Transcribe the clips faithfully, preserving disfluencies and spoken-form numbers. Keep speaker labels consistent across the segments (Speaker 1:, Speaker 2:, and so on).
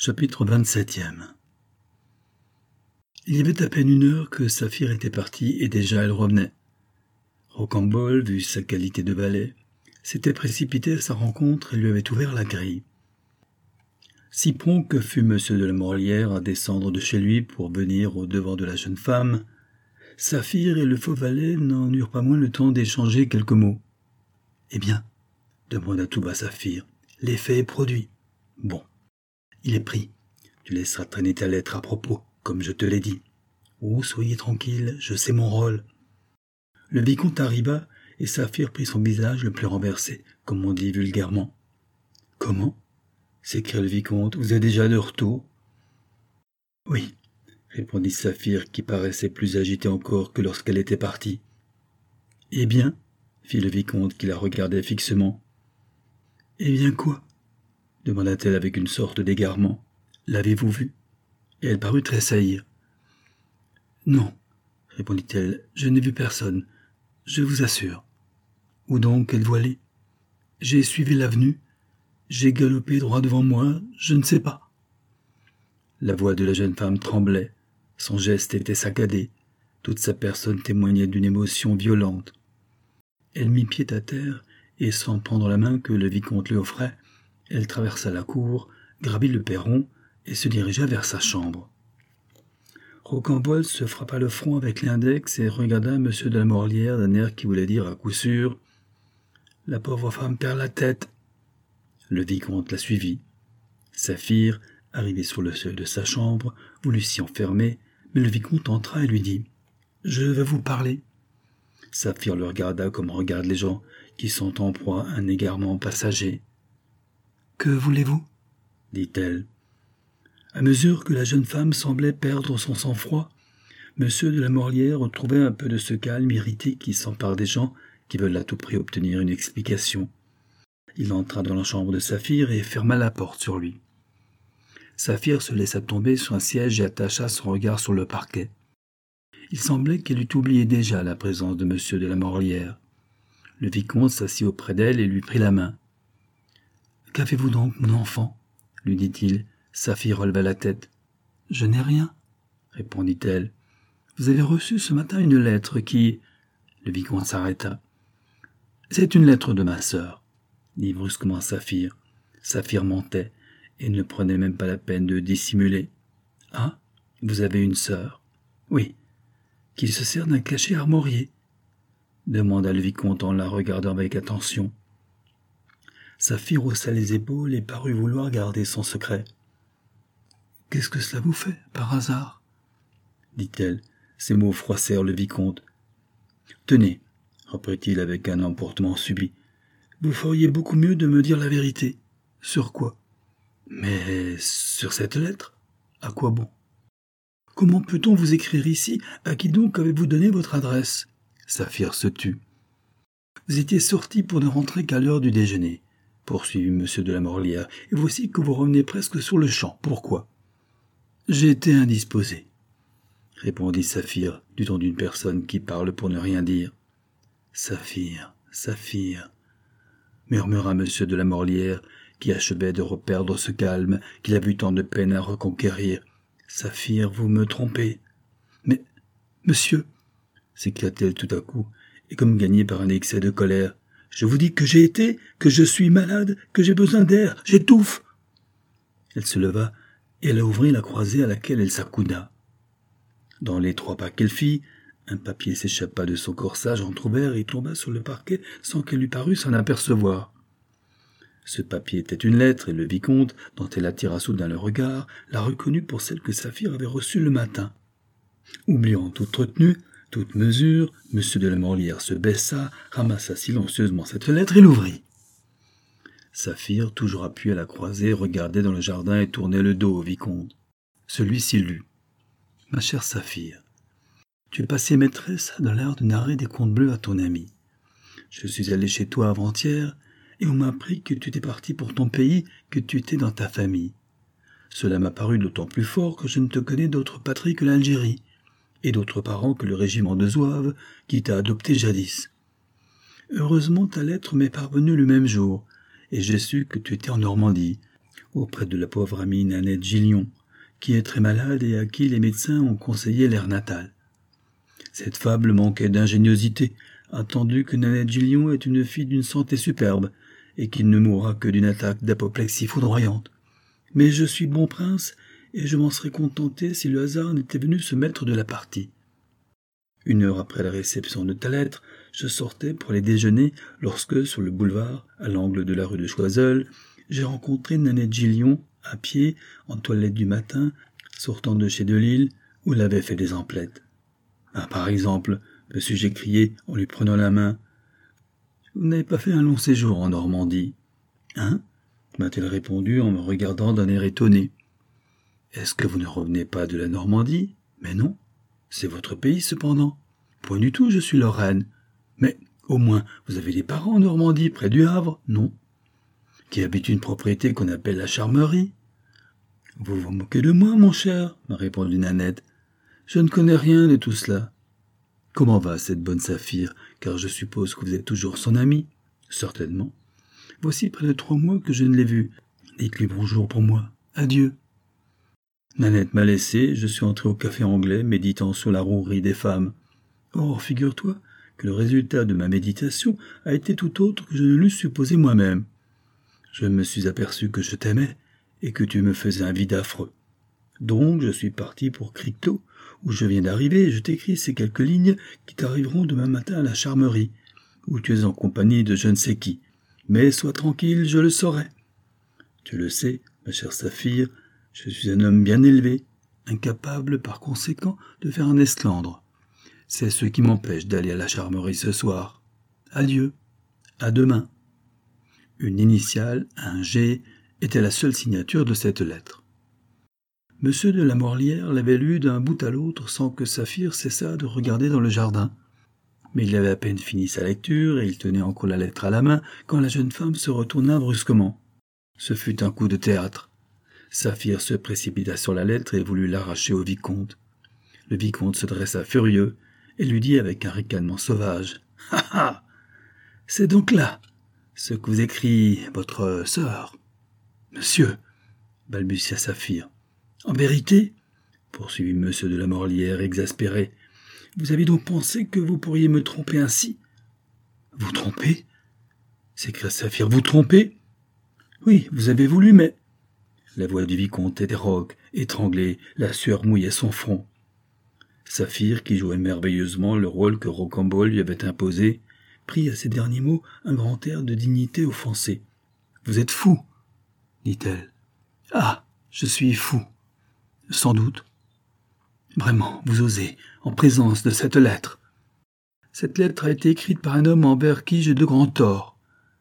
Speaker 1: Chapitre vingt-septième. Il y avait à peine une heure que Saphir était partie et déjà elle revenait. Rocambole, vu sa qualité de valet, s'était précipité à sa rencontre et lui avait ouvert la grille. Si prompt que fut monsieur de la Morlière à descendre de chez lui pour venir au-devant de la jeune femme, Saphir et le faux valet n'en eurent pas moins le temps d'échanger quelques mots. « Eh bien ?» demanda tout bas Saphir. « L'effet est produit. Bon. Il est pris. Tu laisseras traîner ta lettre à propos, comme je te l'ai dit. Oh, soyez tranquille, je sais mon rôle. » Le vicomte arriva, et Saphir prit son visage le plus renversé, comme on dit vulgairement. « Comment ?» s'écria le vicomte. « Vous êtes déjà de retour ?» ?»« Oui, » répondit Saphir, qui paraissait plus agité encore que lorsqu'elle était partie. « Eh bien ?» fit le vicomte, qui la regardait fixement. « Eh bien quoi ?» demanda-t-elle avec une sorte d'égarement. « L'avez-vous vue ?» Et elle parut tressaillir. « Non, » répondit-elle, « je n'ai vu personne, je vous assure. »« Où donc êtes-vous allé ? » ?»« J'ai suivi l'avenue, j'ai galopé droit devant moi, je ne sais pas. » La voix de la jeune femme tremblait, son geste était saccadé, toute sa personne témoignait d'une émotion violente. Elle mit pied à terre, et sans prendre la main que le vicomte lui offrait, elle traversa la cour, gravit le perron et se dirigea vers sa chambre. Rocambole se frappa le front avec l'index et regarda monsieur de la Morlière d'un air qui voulait dire à coup sûr « La pauvre femme perd la tête !» Le vicomte la suivit. Saphir, arrivé sur le seuil de sa chambre, voulut s'y enfermer, mais le vicomte entra et lui dit « Je veux vous parler. » Saphir le regarda comme regardent les gens qui sont en proie à un égarement passager. « Que voulez-vous » dit-elle. À mesure que la jeune femme semblait perdre son sang-froid, monsieur de la Morlière retrouvait un peu de ce calme irrité qui s'empare des gens qui veulent à tout prix obtenir une explication. Il entra dans la chambre de Saphir et ferma la porte sur lui. Saphir se laissa tomber sur un siège et attacha son regard sur le parquet. Il semblait qu'elle eût oublié déjà la présence de monsieur de la Morlière. Le vicomte s'assit auprès d'elle et lui prit la main. « Qu'avez-vous donc, mon enfant ?» lui dit-il. Saphir releva la tête. « Je n'ai rien, » répondit-elle. « Vous avez reçu ce matin une lettre qui... » Le vicomte s'arrêta. « C'est une lettre de ma sœur, » dit brusquement Saphir. Saphir mentait et ne prenait même pas la peine de dissimuler. « Ah, vous avez une sœur ?»« Oui. »« Qui se sert d'un cachet armorié ?» demanda le vicomte en la regardant avec attention. Saphir haussa les épaules et parut vouloir garder son secret. « Qu'est-ce que cela vous fait, par hasard ?» dit-elle. Ces mots froissèrent le vicomte. « Tenez, » reprit-il avec un emportement subit, « vous feriez beaucoup mieux de me dire la vérité. »« Sur quoi ?»« Mais sur cette lettre ? À quoi bon ? » ?»« Comment peut-on vous écrire ici ? À qui donc avez-vous donné votre adresse ?» Saphir se tut. « Vous étiez sorti pour ne rentrer qu'à l'heure du déjeuner, » poursuivit monsieur de la Morlière, « et voici que vous revenez presque sur le champ. Pourquoi ?»« J'ai été indisposé, » répondit Saphir, du ton d'une personne qui parle pour ne rien dire. « Saphir, Saphir, » murmura monsieur de la Morlière, qui achevait de reperdre ce calme qu'il avait eu tant de peine à reconquérir. « Saphir, vous me trompez. »« Mais, monsieur, » s'écria-t-elle tout à coup, et comme gagnée par un excès de colère, « je vous dis que j'ai été, que je suis malade, que j'ai besoin d'air, j'étouffe !» Elle se leva, et elle ouvrit la croisée à laquelle elle s'accouda. Dans les trois pas qu'elle fit, un papier s'échappa de son corsage entrouvert et tomba sur le parquet sans qu'elle lui parût s'en apercevoir. Ce papier était une lettre, et le vicomte, dont elle attira soudain le regard, la reconnut pour celle que Saphir avait reçue le matin. Oubliant toute retenue, toute mesure, monsieur de la Morlière se baissa, ramassa silencieusement cette lettre et l'ouvrit. Saphir, toujours appuyé à la croisée, regardait dans le jardin et tournait le dos au vicomte. Celui-ci lut. « Ma chère Saphir, tu es passée maîtresse dans l'art de narrer des contes bleus à ton ami. Je suis allé chez toi avant-hier, et on m'a appris que tu étais parti pour ton pays, que tu étais dans ta famille. Cela m'a paru d'autant plus fort que je ne te connais d'autre patrie que l'Algérie, et d'autres parents que le régiment de Zouaves qui t'a adopté jadis. Heureusement ta lettre m'est parvenue le même jour, et j'ai su que tu étais en Normandie, auprès de la pauvre amie Nanette Gillion, qui est très malade et à qui les médecins ont conseillé l'air natal. Cette fable manquait d'ingéniosité, attendu que Nanette Gillion est une fille d'une santé superbe, et qu'il ne mourra que d'une attaque d'apoplexie foudroyante. Mais je suis bon prince, et je m'en serais contenté si le hasard n'était venu se mettre de la partie. Une heure après la réception de ta lettre, je sortais pour aller déjeuner lorsque, sur le boulevard, à l'angle de la rue de Choiseul, j'ai rencontré Nanette Gillion, à pied, en toilette du matin, sortant de chez Delille, où elle avait fait des emplettes. Ah, par exemple, me suis-je écrié en lui prenant la main. « Vous n'avez pas fait un long séjour en Normandie. »« Hein » m'a-t-elle répondu en me regardant d'un air étonné. « Est-ce que vous ne revenez pas de la Normandie ? Mais non, c'est votre pays cependant. Point du tout, je suis Lorraine. Mais, au moins, vous avez des parents en Normandie, près du Havre, non ? Qui habitent une propriété qu'on appelle la Charmerie. »« Vous vous moquez de moi, mon cher, » m'a répondu Nanette. « Je ne connais rien de tout cela. »« Comment va cette bonne Saphir, car je suppose que vous êtes toujours son amie. »« Certainement. Voici près de trois mois que je ne l'ai vue. Dites-lui bonjour pour moi. Adieu. » Nanette m'a laissé, je suis entré au café anglais, méditant sur la rouerie des femmes. Or, figure-toi que le résultat de ma méditation a été tout autre que je ne l'eusse supposé moi-même. Je me suis aperçu que je t'aimais et que tu me faisais un vide affreux. Donc, je suis parti pour Cricto, où je viens d'arriver, et je t'écris ces quelques lignes qui t'arriveront demain matin à la Charmerie, où tu es en compagnie de je ne sais qui. Mais sois tranquille, je le saurai. Tu le sais, ma chère Saphir, je suis un homme bien élevé, incapable par conséquent de faire un esclandre. C'est ce qui m'empêche d'aller à la Charmerie ce soir. Adieu, à demain. Une initiale, un G, était la seule signature de cette lettre. Monsieur de la Morlière l'avait lue d'un bout à l'autre sans que Saphir cessât de regarder dans le jardin. Mais il avait à peine fini sa lecture et il tenait encore la lettre à la main quand la jeune femme se retourna brusquement. Ce fut un coup de théâtre. Saphir se précipita sur la lettre et voulut l'arracher au vicomte. Le vicomte se dressa furieux et lui dit avec un ricanement sauvage. « Ha ha ! C'est donc là ce que vous écrit votre sœur. »« Monsieur, » balbutia Saphir. « En vérité, » poursuivit monsieur de la Morlière exaspéré, « vous avez donc pensé que vous pourriez me tromper ainsi ?»« Vous tromper » s'écria Saphir. « Vous tromper ?»« Oui, vous avez voulu, mais... » La voix du vicomte était rauque, étranglée, la sueur mouillait son front. Saphir, qui jouait merveilleusement le rôle que Rocambole lui avait imposé, prit à ces derniers mots un grand air de dignité offensée. « Vous êtes fou, dit-elle. « Ah, je suis fou. Sans doute. Vraiment, vous osez, en présence de cette lettre. Cette lettre a été écrite par un homme envers qui j'ai de grands torts,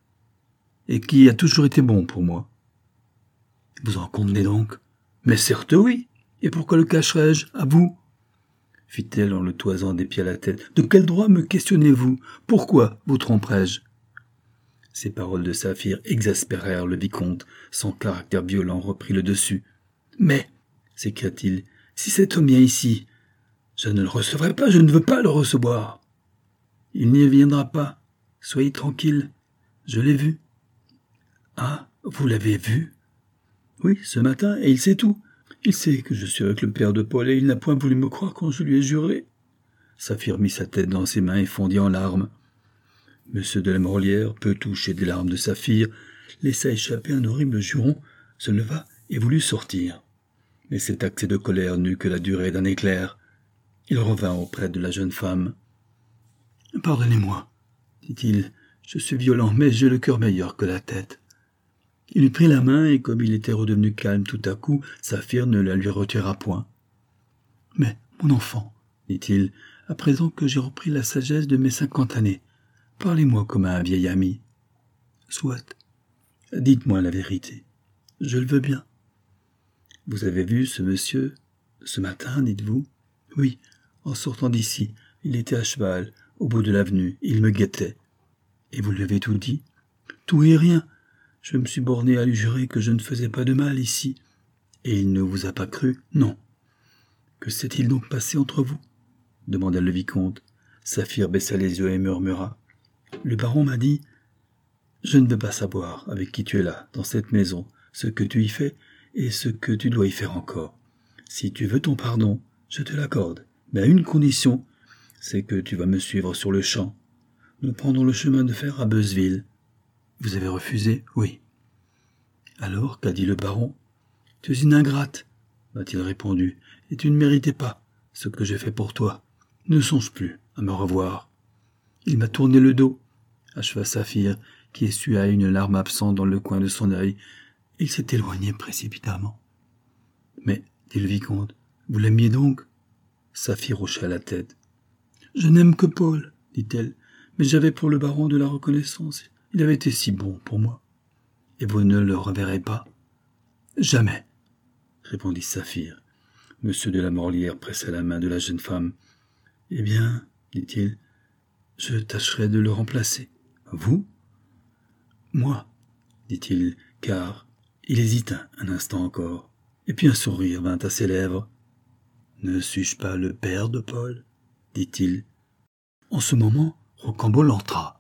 Speaker 1: et qui a toujours été bon pour moi. Vous en convenez donc? Mais certes oui. Et pourquoi le cacherais-je, à vous? Fit-elle en le toisant des pieds à la tête. De quel droit me questionnez-vous? Pourquoi vous tromperais-je? Ces paroles de Saphir exaspérèrent le vicomte. Son caractère violent reprit le dessus. Mais, s'écria-t-il, si cet homme vient ici, je ne le recevrai pas, je ne veux pas le recevoir. Il n'y viendra pas. Soyez tranquille. Je l'ai vu. Ah, vous l'avez vu? Oui, ce matin, et il sait tout. Il sait que je suis avec le père de Paul et il n'a point voulu me croire quand je lui ai juré. Saphir mit sa tête dans ses mains et fondit en larmes. Monsieur de la Morlière, peu touché des larmes de Saphir, laissa échapper un horrible juron, se leva et voulut sortir. Mais cet accès de colère n'eut que la durée d'un éclair. Il revint auprès de la jeune femme. « Pardonnez-moi, dit-il, je suis violent, mais j'ai le cœur meilleur que la tête. » Il lui prit la main, et comme il était redevenu calme tout à coup, Saphir ne la lui retira point. « Mais, mon enfant, dit-il, à présent que j'ai repris la sagesse de mes cinquante années, parlez-moi comme à un vieil ami. »« Soit. Dites-moi la vérité. Je le veux bien. »« Vous avez vu ce monsieur, ce matin, dites-vous ? » ?»« Oui, en sortant d'ici, il était à cheval, au bout de l'avenue, il me guettait. »« Et vous lui avez tout dit ? » ?»« Tout et rien. Je me suis borné à lui jurer que je ne faisais pas de mal ici. Et il ne vous a pas cru ? Non. Que s'est-il donc passé entre vous ? Demanda le vicomte. Saphir baissa les yeux et murmura. Le baron m'a dit, je ne veux pas savoir avec qui tu es là, dans cette maison. ce que tu y fais et ce que tu dois y faire encore. Si tu veux ton pardon, je te l'accorde, mais à une condition, c'est que tu vas me suivre sur le champ. Nous prendrons le chemin de fer à Beuzeville. » « Vous avez refusé ? » ?»« Oui. »« Alors, qu'a dit le baron ? » ?»« Tu es une ingrate, m'a-t-il répondu, et tu ne méritais pas ce que j'ai fait pour toi. Ne songe plus à me revoir. » Il m'a tourné le dos, acheva Saphir, qui essuya une larme absente dans le coin de son œil. Il s'est éloigné précipitamment. « Mais, dit le vicomte, vous l'aimiez donc ?» Saphir hocha la tête. « Je n'aime que Paul, dit-elle, mais j'avais pour le baron de la reconnaissance. Il avait été si bon pour moi. Et vous ne le reverrez pas ? » ?»« Jamais, répondit Saphir. Monsieur de la Morlière pressa la main de la jeune femme. « Eh bien, dit-il, je tâcherai de le remplacer. »« Vous ? » ?»« Moi, dit-il, car il hésita un instant encore, et puis un sourire vint à ses lèvres. « Ne suis-je pas le père de Paul ? » dit-il. En ce moment, Rocambole entra.